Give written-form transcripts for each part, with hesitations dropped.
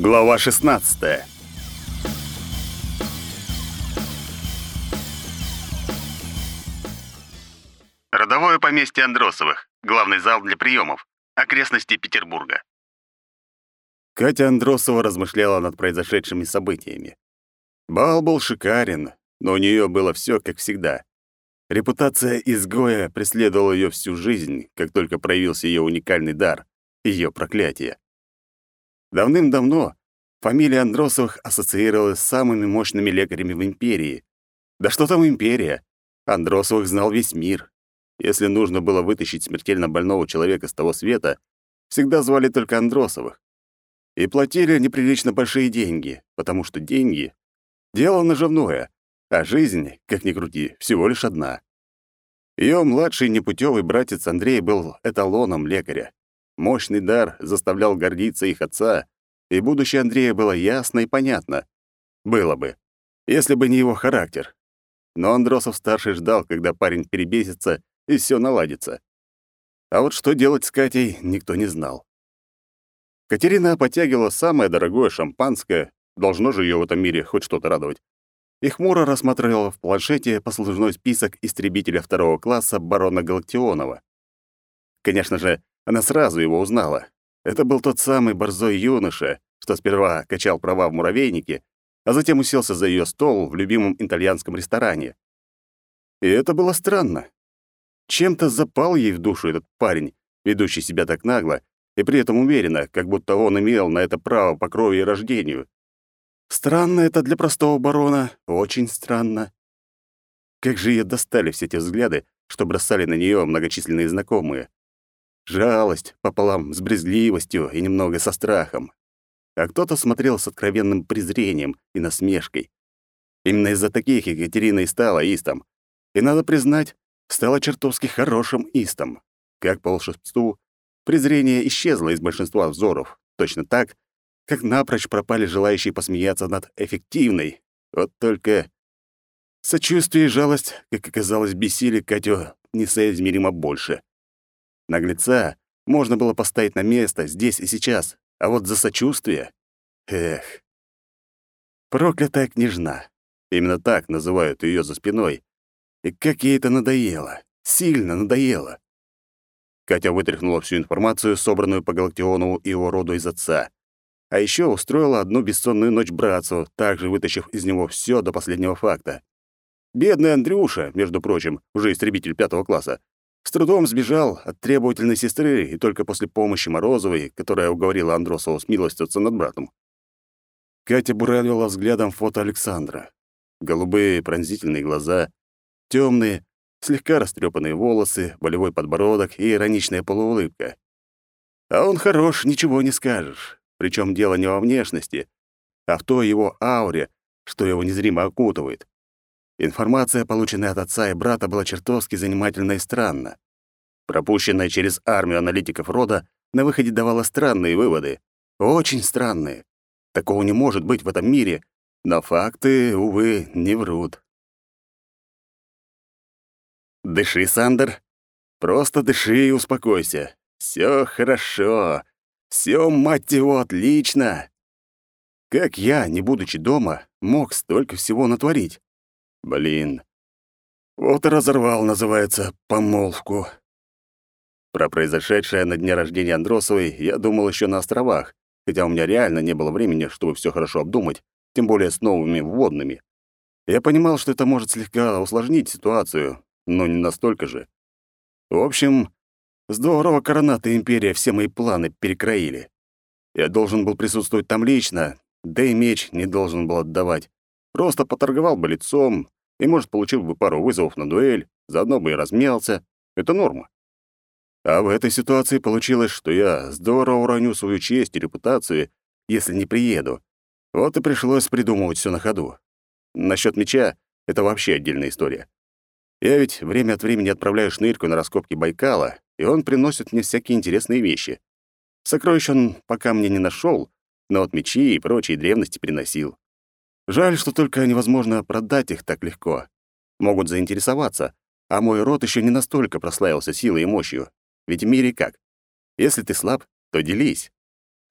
Глава 16. Родовое поместье Андросовых. Главный зал для приемов. Окрестности Петербурга. Катя Андросова размышляла над произошедшими событиями. Бал был шикарен, но у нее было все как всегда. Репутация изгоя преследовала ее всю жизнь, как только проявился ее уникальный дар — ее проклятие. Давным-давно фамилия Андросовых ассоциировалась с самыми мощными лекарями в империи. Да что там империя? Андросовых знал весь мир. Если нужно было вытащить смертельно больного человека с того света, всегда звали только Андросовых. И платили неприлично большие деньги, потому что деньги — дело наживное, а жизнь, как ни крути, всего лишь одна. Ее младший непутевый братец Андрей был эталоном лекаря. Мощный дар заставлял гордиться их отца, и будущее Андрея было ясно и понятно. Было бы, если бы не его характер. Но Андросов-старший ждал, когда парень перебесится и все наладится. А вот что делать с Катей, никто не знал. Катерина потягивала самое дорогое шампанское, должно же ее в этом мире хоть что-то радовать, и хмуро рассматривала в планшете послужной список истребителя второго класса барона Галактионова. Конечно же, она сразу его узнала. Это был тот самый борзой юноша, что сперва качал права в муравейнике, а затем уселся за ее стол в любимом итальянском ресторане. И это было странно. Чем-то запал ей в душу этот парень, ведущий себя так нагло и при этом уверенно, как будто он имел на это право по крови и рождению. Странно это для простого барона, очень странно. Как же ее достали все те взгляды, что бросали на нее многочисленные знакомые. Жалость пополам с брезгливостью и немного со страхом. А кто-то смотрел с откровенным презрением и насмешкой. Именно из-за таких Екатерина и стала истом. И, надо признать, стала чертовски хорошим истом. Как по волшебству, презрение исчезло из большинства взоров, точно так, как напрочь пропали желающие посмеяться над эффективной. Вот только сочувствие и жалость, как оказалось, бесили Катю несоизмеримо больше. Наглеца можно было поставить на место здесь и сейчас, а вот за сочувствие... Эх. Проклятая княжна. Именно так называют ее за спиной. И как ей это надоело. Сильно надоело. Катя вытряхнула всю информацию, собранную по Галактионову и его роду из отца. А еще устроила одну бессонную ночь братцу, также вытащив из него все до последнего факта. Бедный Андрюша, между прочим, уже истребитель 5 класса, с трудом сбежал от требовательной сестры и только после помощи Морозовой, которая уговорила Андросова смилостивиться над братом. Катя буравила взглядом фото Александра. Голубые пронзительные глаза, темные, слегка растрепанные волосы, волевой подбородок и ироничная полуулыбка. А он хорош, ничего не скажешь. Причем дело не во внешности, а в той его ауре, что его незримо окутывает. Информация, полученная от отца и брата, была чертовски занимательна и странна. Пропущенная через армию аналитиков рода, на выходе давала странные выводы. Очень странные. Такого не может быть в этом мире, но факты, увы, не врут. Дыши, Сандер. Просто дыши и успокойся. Все хорошо. Все, мать его, отлично. Как я, не будучи дома, мог столько всего натворить? Блин. Вот и разорвал, называется, помолвку. Про произошедшее на дне рождения Андросовой я думал еще на островах, хотя у меня реально не было времени, чтобы все хорошо обдумать, тем более с новыми вводными. Я понимал, что это может слегка усложнить ситуацию, но не настолько же. В общем, здорово Коронат и Империя все мои планы перекроили. Я должен был присутствовать там лично, да и меч не должен был отдавать. Просто поторговал бы лицом и, может, получил бы пару вызовов на дуэль, заодно бы и размялся. Это норма. А в этой ситуации получилось, что я здорово уроню свою честь и репутацию, если не приеду. Вот и пришлось придумывать все на ходу. Насчет меча — это вообще отдельная история. Я ведь время от времени отправляю шнырьку на раскопки Байкала, и он приносит мне всякие интересные вещи. Сокровищ он пока мне не нашел, но вот мечи и прочие древности приносил. Жаль, что только невозможно продать их так легко. Могут заинтересоваться, а мой род еще не настолько прославился силой и мощью. Ведь в мире как? Если ты слаб, то делись.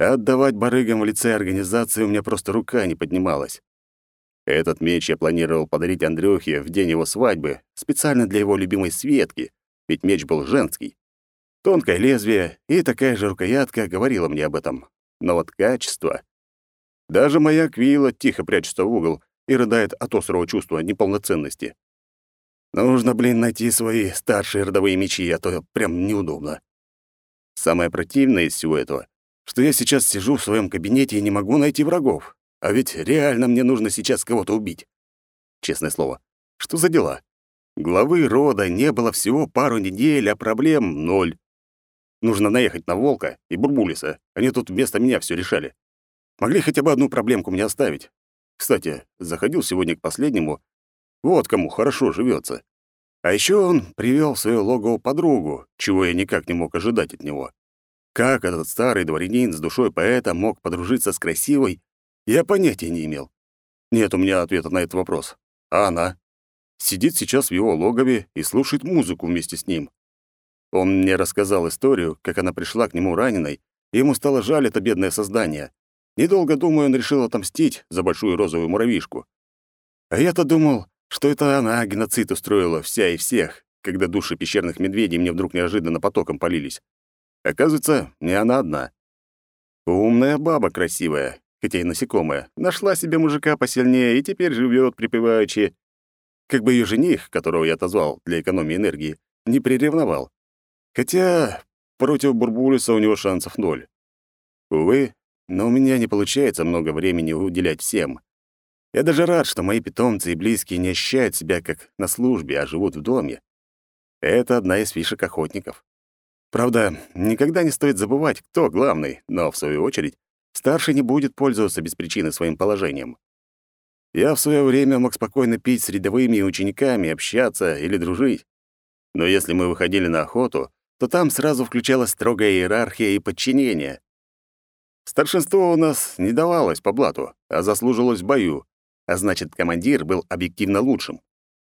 А отдавать барыгам в лице организации у меня просто рука не поднималась. Этот меч я планировал подарить Андрюхе в день его свадьбы, специально для его любимой Светки, ведь меч был женский. Тонкое лезвие и такая же рукоятка говорила мне об этом. Но вот качество... Даже моя Квилла тихо прячется в угол и рыдает от острого чувства неполноценности. Нужно, найти свои старшие родовые мечи, а то прям неудобно. Самое противное из всего этого, что я сейчас сижу в своем кабинете и не могу найти врагов. А ведь реально мне нужно сейчас кого-то убить. Честное слово, что за дела? Главы рода не было всего пару недель, а проблем ноль. Нужно наехать на Волка и Бурбулиса. Они тут вместо меня все решали. Могли хотя бы одну проблемку мне оставить. Кстати, заходил сегодня к последнему. Вот кому хорошо живется. А еще он привел в свое логово подругу, чего я никак не мог ожидать от него. Как этот старый дворянин с душой поэта мог подружиться с красивой, я понятия не имел. Нет у меня ответа на этот вопрос. А она? Сидит сейчас в его логове и слушает музыку вместе с ним. Он мне рассказал историю, как она пришла к нему раненой, и ему стало жаль это бедное создание. Недолго думая, он решил отомстить за большую розовую муравьишку. А я-то думал, что это она геноцид устроила вся и всех, когда души пещерных медведей мне вдруг неожиданно потоком полились. Оказывается, не она одна. Умная баба красивая, хотя и насекомая, нашла себе мужика посильнее и теперь живет припеваючи. Как бы ее жених, которого я отозвал для экономии энергии, не приревновал. Хотя против Бурбулиса у него шансов ноль. Увы, но у меня не получается много времени уделять всем. Я даже рад, что мои питомцы и близкие не ощущают себя как на службе, а живут в доме. Это одна из фишек охотников. Правда, никогда не стоит забывать, кто главный, но, в свою очередь, старший не будет пользоваться без причины своим положением. Я в свое время мог спокойно пить с рядовыми и учениками, общаться или дружить. Но если мы выходили на охоту, то там сразу включалась строгая иерархия и подчинение. Старшинство у нас не давалось по блату, а заслужилось в бою, а значит, командир был объективно лучшим.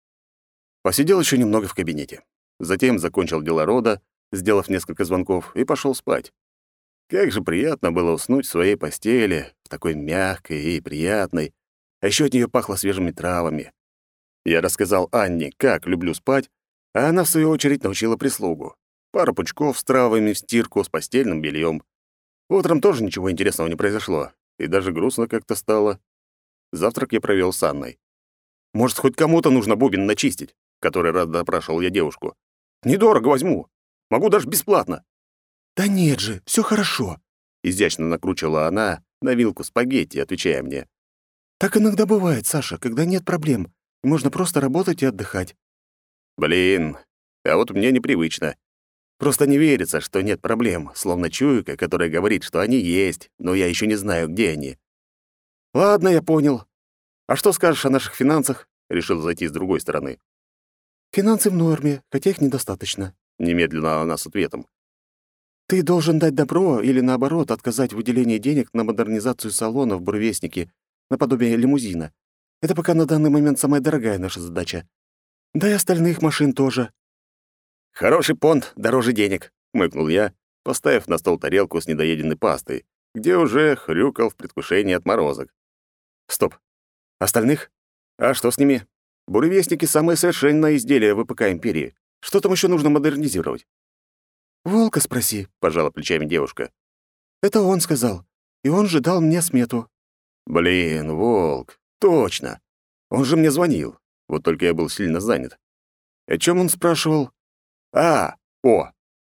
Посидел еще немного в кабинете. Затем закончил дела рода, сделав несколько звонков, и пошел спать. Как же приятно было уснуть в своей постели, в такой мягкой и приятной, а еще от нее пахло свежими травами. Я рассказал Анне, как люблю спать, а она, в свою очередь, научила прислугу. Пару пучков с травами в стирку, с постельным бельем. Утром тоже ничего интересного не произошло, и даже грустно как-то стало. Завтрак я провел с Анной. «Может, хоть кому-то нужно бубен начистить?» — который раз допрашивал я девушку. «Недорого возьму. Могу даже бесплатно». «Да нет же, все хорошо», — изящно накручивала она на вилку спагетти, отвечая мне. «Так иногда бывает, Саша, когда нет проблем, и можно просто работать и отдыхать». Блин, а вот мне непривычно. Просто не верится, что нет проблем, словно чуйка, которая говорит, что они есть, но я еще не знаю, где они. «Ладно, я понял. А что скажешь о наших финансах?» Решил зайти с другой стороны. «Финансы в норме, хотя их недостаточно», — немедленно она с ответом. «Ты должен дать добро или, наоборот, отказать в выделении денег на модернизацию салона в буревестнике, наподобие лимузина. Это пока на данный момент самая дорогая наша задача. Да и остальных машин тоже». «Хороший понт дороже денег», — хмыкнул я, поставив на стол тарелку с недоеденной пастой, где уже хрюкал в предвкушении отморозок. «Стоп. Остальных? А что с ними? Буревестники — самое совершенное изделие ВПК Империи. Что там еще нужно модернизировать?» «Волка спроси», — пожала плечами девушка. «Это он сказал, и он же дал мне смету». «Блин, Волк, точно. Он же мне звонил. Вот только я был сильно занят. О чем он спрашивал? Ого!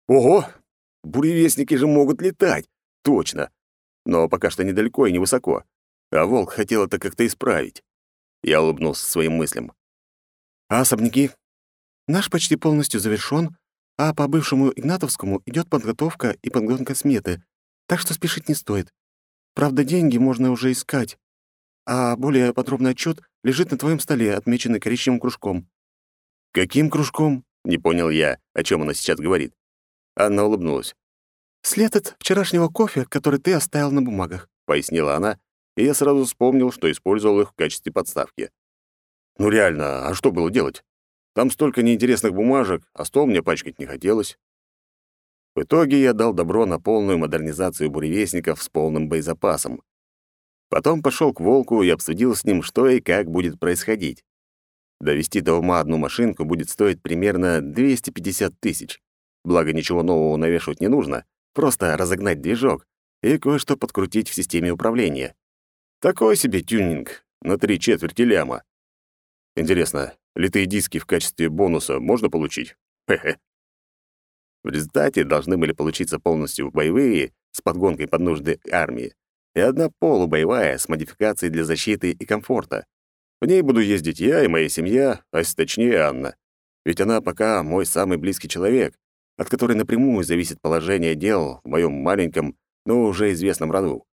Буревестники же могут летать. Точно. Но пока что недалеко и невысоко. А Волк хотел это как-то исправить. Я улыбнулся своим мыслям. «А особняки?» «Наш почти полностью завершён, а по бывшему Игнатовскому идёт подготовка и подгонка сметы, так что спешить не стоит. Правда, деньги можно уже искать, а более подробный отчёт лежит на твоём столе, отмеченный коричневым кружком». «Каким кружком?» — не понял я, о чём она сейчас говорит. Анна улыбнулась. «След от вчерашнего кофе, который ты оставил на бумагах», — пояснила она, и я сразу вспомнил, что использовал их в качестве подставки. Ну реально, а что было делать? Там столько неинтересных бумажек, а стол мне пачкать не хотелось. В итоге я дал добро на полную модернизацию буревестников с полным боезапасом. Потом пошел к Волку и обсудил с ним, что и как будет происходить. Довести до ума одну машинку будет стоить примерно 250 тысяч. Благо, ничего нового навешивать не нужно, просто разогнать движок и кое-что подкрутить в системе управления. Такой себе тюнинг на 3/4 ляма. Интересно, литые диски в качестве бонуса можно получить? Хе-хе. В результате должны были получиться полностью боевые с подгонкой под нужды армии и одна полубоевая с модификацией для защиты и комфорта. В ней буду ездить я и моя семья, а точнее Анна. Ведь она пока мой самый близкий человек, от которой напрямую зависит положение дел в моем маленьком, но уже известном роду.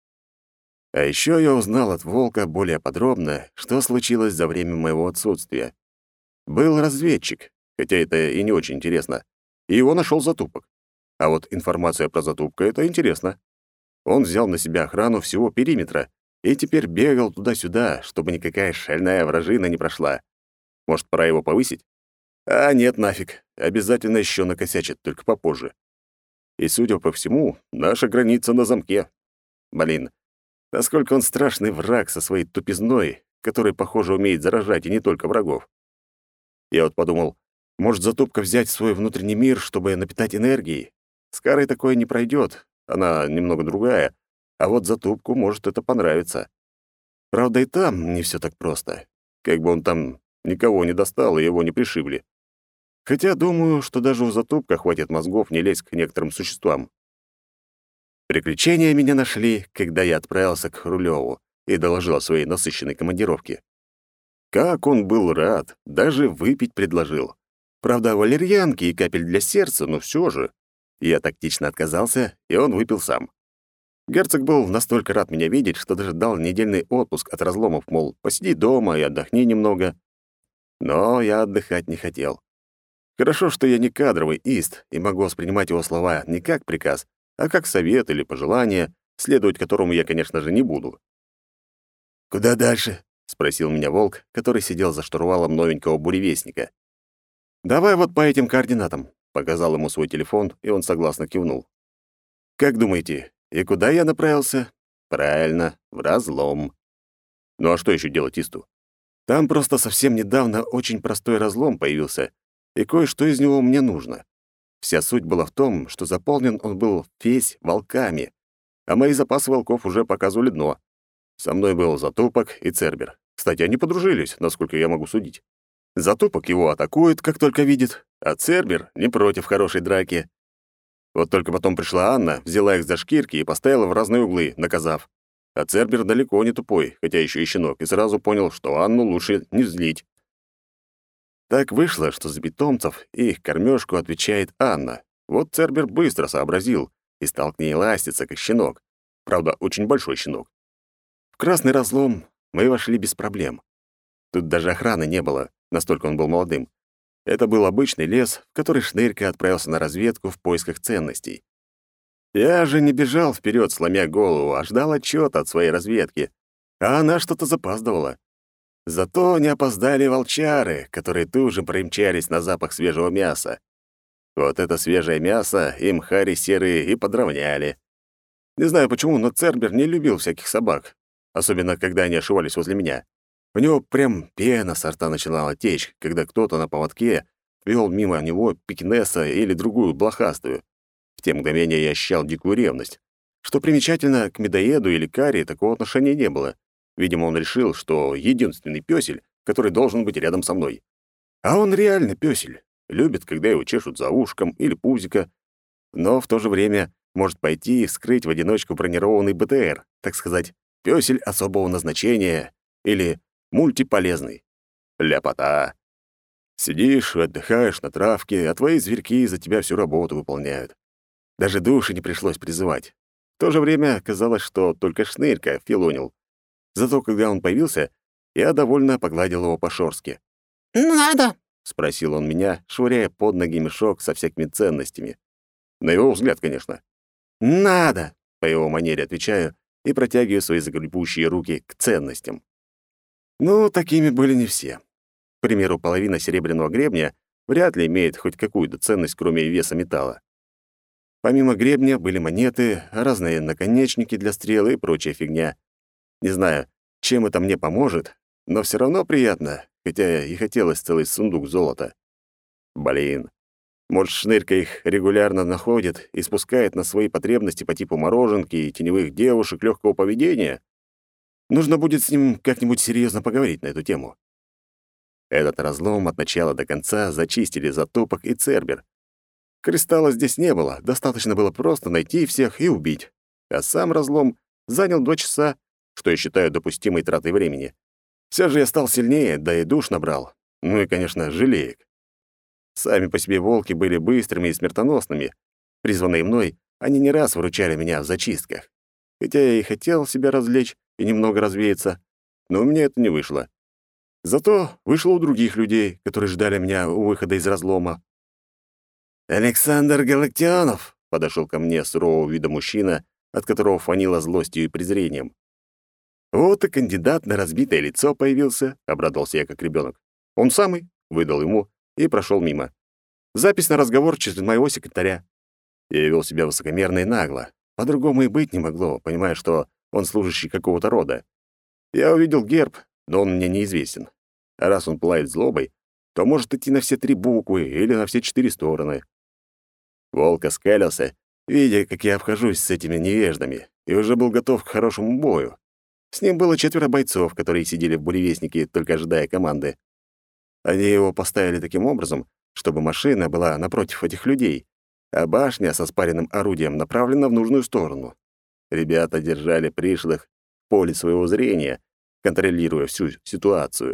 А еще я узнал от Волка более подробно, что случилось за время моего отсутствия. Был разведчик, хотя это и не очень интересно, и его нашел затупок. А вот информация про затупка — это интересно. Он взял на себя охрану всего периметра и теперь бегал туда-сюда, чтобы никакая шальная вражина не прошла. Может, пора его повысить? А нет, нафиг. Обязательно еще накосячит, только попозже. И, судя по всему, наша граница на замке. Блин, насколько он страшный враг со своей тупизной, который, похоже, умеет заражать и не только врагов. Я вот подумал, может, затупка взять в свой внутренний мир, чтобы напитать энергией? С Карой такое не пройдет, она немного другая, а вот затупку может это понравиться. Правда, и там не все так просто. Как бы он там никого не достал и его не пришибли. Хотя думаю, что даже у затупка хватит мозгов не лезть к некоторым существам. Приключения меня нашли, когда я отправился к Рулеву и доложил о своей насыщенной командировке. Как он был рад, даже выпить предложил. Правда, валерьянки и капель для сердца, но все же. Я тактично отказался, и он выпил сам. Герцог был настолько рад меня видеть, что даже дал недельный отпуск от разломов, мол, посиди дома и отдохни немного. Но я отдыхать не хотел. Хорошо, что я не кадровый ист и могу воспринимать его слова не как приказ, а как совет или пожелание, следовать которому я, конечно же, не буду. «Куда дальше?» — спросил меня Волк, который сидел за штурвалом новенького буревестника. «Давай вот по этим координатам», — показал ему свой телефон, и он согласно кивнул. «Как думаете, и куда я направился?» «Правильно, в разлом». Ну а что еще делать Исту? Там просто совсем недавно очень простой разлом появился, и кое-что из него мне нужно. Вся суть была в том, что заполнен он был весь волками, а мои запасы волков уже показывали дно. Со мной был Затупок и Цербер. Кстати, они подружились, насколько я могу судить. Затупок его атакует, как только видит, а Цербер не против хорошей драки. Вот только потом пришла Анна, взяла их за шкирки и поставила в разные углы, наказав. А Цербер далеко не тупой, хотя еще и щенок, и сразу понял, что Анну лучше не злить. Так вышло, что за питомцев и их кормёжку отвечает Анна. Вот Цербер быстро сообразил и стал к ней ластиться, как щенок. Правда, очень большой щенок. В красный разлом мы вошли без проблем. Тут даже охраны не было, настолько он был молодым. Это был обычный лес, в который Шнырька отправился на разведку в поисках ценностей. Я же не бежал вперед, сломя голову, а ждал отчета от своей разведки, а она что-то запаздывала. Зато не опоздали волчары, которые тут же примчались на запах свежего мяса. Вот это свежее мясо им хари серые и подровняли. Не знаю почему, но Цербер не любил всяких собак, особенно когда они ошивались возле меня. У него прям пена со рта начинала течь, когда кто-то на поводке вел мимо него пекинеса или другую блохастую. В те мгновения я ощущал дикую ревность. Что примечательно, к медоеду или каре такого отношения не было. Видимо, он решил, что единственный пёсель, который должен быть рядом со мной. А он реально пёсель. Любит, когда его чешут за ушком или пузико, но в то же время может пойти и вскрыть в одиночку бронированный БТР, так сказать, пёсель особого назначения или мультиполезный. Ляпота. Сидишь, отдыхаешь на травке, а твои зверьки за тебя всю работу выполняют. Даже души не пришлось призывать. В то же время казалось, что только Шнырька филонил. Зато когда он появился, я довольно погладил его по-шорски. «Надо!» — спросил он меня, швыряя под ноги мешок со всякими ценностями. На его взгляд, конечно. «Надо!» — по его манере отвечаю и протягиваю свои загребущие руки к ценностям. Ну, такими были не все. К примеру, половина серебряного гребня вряд ли имеет хоть какую-то ценность, кроме веса металла. Помимо гребня были монеты, разные наконечники для стрел и прочая фигня. Не знаю, чем это мне поможет, но все равно приятно, хотя и хотелось целый сундук золота. Блин, может, Шнырька их регулярно находит и спускает на свои потребности по типу мороженки и теневых девушек легкого поведения? Нужно будет с ним как-нибудь серьезно поговорить на эту тему. Этот разлом от начала до конца зачистили Затопок и Цербер. Кристалла здесь не было, достаточно было просто найти всех и убить. А сам разлом занял 2 часа, что я считаю допустимой тратой времени. Все же я стал сильнее, да и душ набрал. Ну и, конечно, желеек. Сами по себе волки были быстрыми и смертоносными. Призванные мной, они не раз выручали меня в зачистках. Хотя я и хотел себя развлечь и немного развеяться, но у меня это не вышло. Зато вышло у других людей, которые ждали меня у выхода из разлома. «Александр Галактионов!» — подошел ко мне сурового вида мужчина, от которого фанило злостью и презрением. «Вот и кандидат на разбитое лицо появился», — обрадовался я как ребенок. «Он самый», — выдал ему и прошел мимо. «Запись на разговор через моего секретаря». Я вел себя высокомерно и нагло. По-другому и быть не могло, понимая, что он служащий какого-то рода. Я увидел герб, но он мне неизвестен. А раз он пылает злобой, то может идти на все 3 буквы или на все 4 стороны. Волк оскалился, видя, как я обхожусь с этими невеждами, и уже был готов к хорошему бою. С ним было 4 бойцов, которые сидели в буревестнике, только ожидая команды. Они его поставили таким образом, чтобы машина была напротив этих людей, а башня со спаренным орудием направлена в нужную сторону. Ребята держали пришлых в поле своего зрения, контролируя всю ситуацию.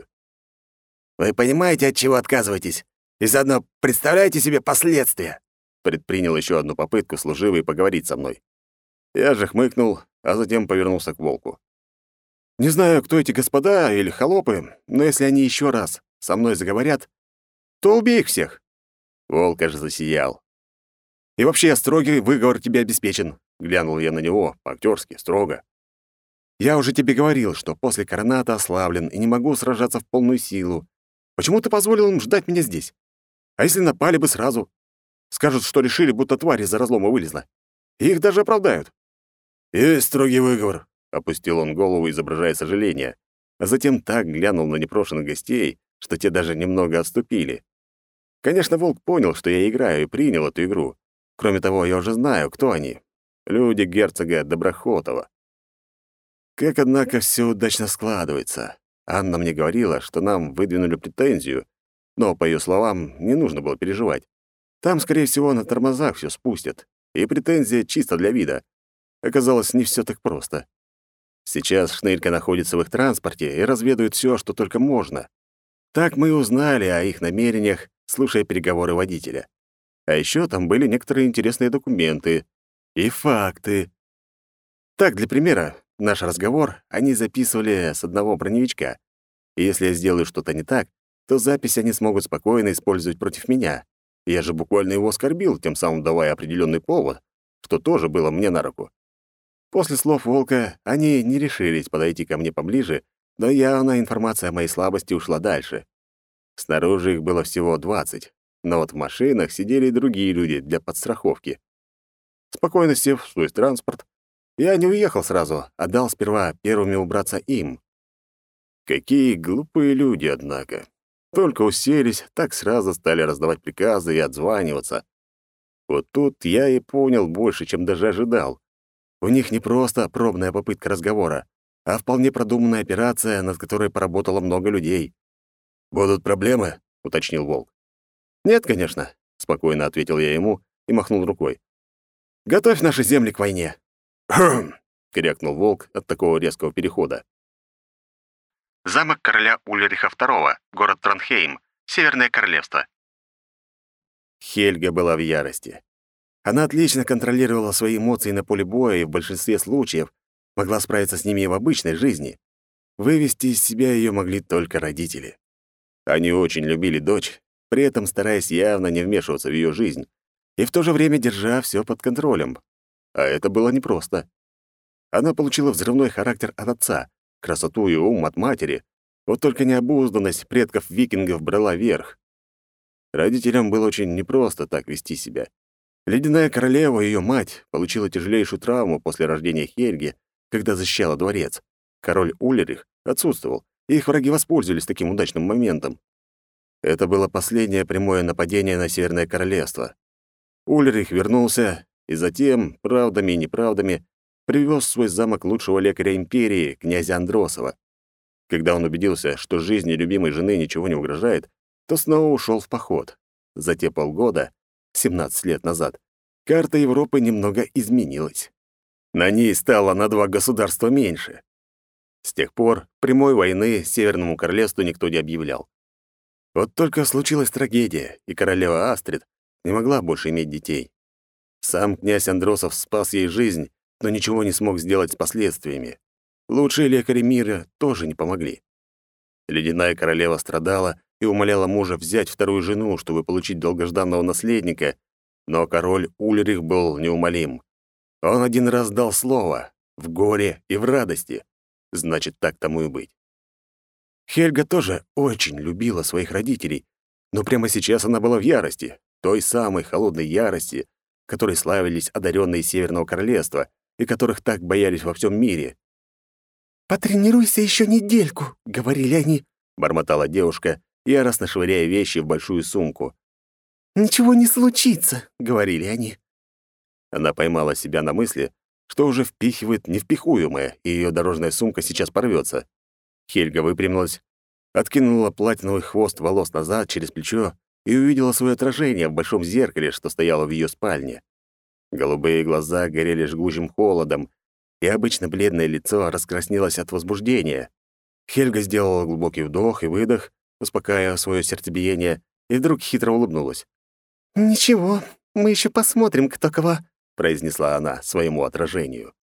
«Вы понимаете, от чего отказываетесь? И заодно представляете себе последствия?» Предпринял еще одну попытку служивый поговорить со мной. Я же хмыкнул, а затем повернулся к волку. «Не знаю, кто эти господа или холопы, но если они еще раз со мной заговорят, то убей их всех». Волк аж засиял. «И вообще, строгий выговор тебе обеспечен», — глянул я на него, по-актерски, строго. «Я уже тебе говорил, что после короната ослаблен и не могу сражаться в полную силу. Почему ты позволил им ждать меня здесь? А если напали бы сразу? Скажут, что решили, будто тварь из-за разлома вылезла. И их даже оправдают». «Есть строгий выговор», — опустил он голову, изображая сожаление, а затем так глянул на непрошенных гостей, что те даже немного отступили. Конечно, волк понял, что я играю, и принял эту игру. Кроме того, я уже знаю, кто они. Люди герцога Доброхотова. Как, однако, все удачно складывается. Анна мне говорила, что нам выдвинули претензию, но, по ее словам, не нужно было переживать. Там, скорее всего, на тормозах все спустят, и претензия чисто для вида. Оказалось, не все так просто. Сейчас Шнырька находится в их транспорте и разведывает все, что только можно. Так мы и узнали о их намерениях, слушая переговоры водителя. А еще там были некоторые интересные документы и факты. Так, для примера, наш разговор они записывали с одного броневичка. И если я сделаю что-то не так, то запись они смогут спокойно использовать против меня. Я же буквально его оскорбил, тем самым давая определенный повод, что тоже было мне на руку. После слов волка они не решились подойти ко мне поближе, но явно информация о моей слабости ушла дальше. Снаружи их было всего 20, но вот в машинах сидели и другие люди для подстраховки. Спокойно сев в свой транспорт, я не уехал сразу, а дал сперва первыми убраться им. Какие глупые люди, однако. Только уселись, так сразу стали раздавать приказы и отзваниваться. Вот тут я и понял больше, чем даже ожидал. У них не просто пробная попытка разговора, а вполне продуманная операция, над которой поработало много людей. «Будут проблемы?» — уточнил Волк. «Нет, конечно», — спокойно ответил я ему и махнул рукой. «Готовь наши земли к войне». «Хм!» — крякнул Волк от такого резкого перехода. Замок короля Ульриха II, город Тронхейм, Северное королевство. Хельга была в ярости. Она отлично контролировала свои эмоции на поле боя и в большинстве случаев могла справиться с ними и в обычной жизни. Вывести из себя ее могли только родители. Они очень любили дочь, при этом стараясь явно не вмешиваться в ее жизнь, и в то же время держа все под контролем. А это было непросто. Она получила взрывной характер от отца, красоту и ум от матери, вот только необузданность предков викингов брала верх. Родителям было очень непросто так вести себя. Ледяная королева и ее мать получила тяжелейшую травму после рождения Хельги, когда защищала дворец. Король Ульрих отсутствовал, и их враги воспользовались таким удачным моментом. Это было последнее прямое нападение на Северное Королевство. Ульрих вернулся, и затем, правдами и неправдами, привез в свой замок лучшего лекаря империи, князя Андросова. Когда он убедился, что жизни любимой жены ничего не угрожает, то снова ушел в поход. За те полгода, 17 лет назад, карта Европы немного изменилась. На ней стало на 2 государства меньше. С тех пор прямой войны Северному Королевству никто не объявлял. Вот только случилась трагедия, и королева Астрид не могла больше иметь детей. Сам князь Андросов спас ей жизнь, но ничего не смог сделать с последствиями. Лучшие лекари мира тоже не помогли. Ледяная королева страдала и умоляла мужа взять вторую жену, чтобы получить долгожданного наследника, но король Ульрих был неумолим. Он один раз дал слово — в горе и в радости. Значит, так тому и быть. Хельга тоже очень любила своих родителей, но прямо сейчас она была в ярости, той самой холодной ярости, которой славились одаренные Северного Королевства и которых так боялись во всем мире. «Потренируйся еще недельку», — говорили они, — бормотала девушка, яростно швыряя вещи в большую сумку. «Ничего не случится», — говорили они. Она поймала себя на мысли, что уже впихивает невпихуемое, и ее дорожная сумка сейчас порвется. Хельга выпрямилась, откинула платиновый хвост волос назад через плечо и увидела свое отражение в большом зеркале, что стояло в ее спальне. Голубые глаза горели жгучим холодом, и обычно бледное лицо раскраснелось от возбуждения. Хельга сделала глубокий вдох и выдох, успокаивая свое сердцебиение, и вдруг хитро улыбнулась. «Ничего, мы еще посмотрим, кто кого», — произнесла она своему отражению.